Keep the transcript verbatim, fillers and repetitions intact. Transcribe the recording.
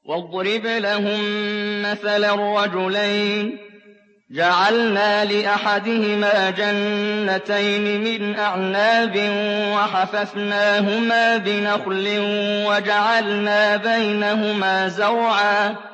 وَاضْرِبْ لَهُم مَّثَلًا رَّجُلَيْنِ جَعَلْنَا لِأَحَدِهِمَا جَنَّتَيْنِ مِنْ أَعْنَابٍ وَحَفَفْنَاهُمَا بِنَخْلٍ وَجَعَلْنَا بَيْنَهُمَا زَرْعًا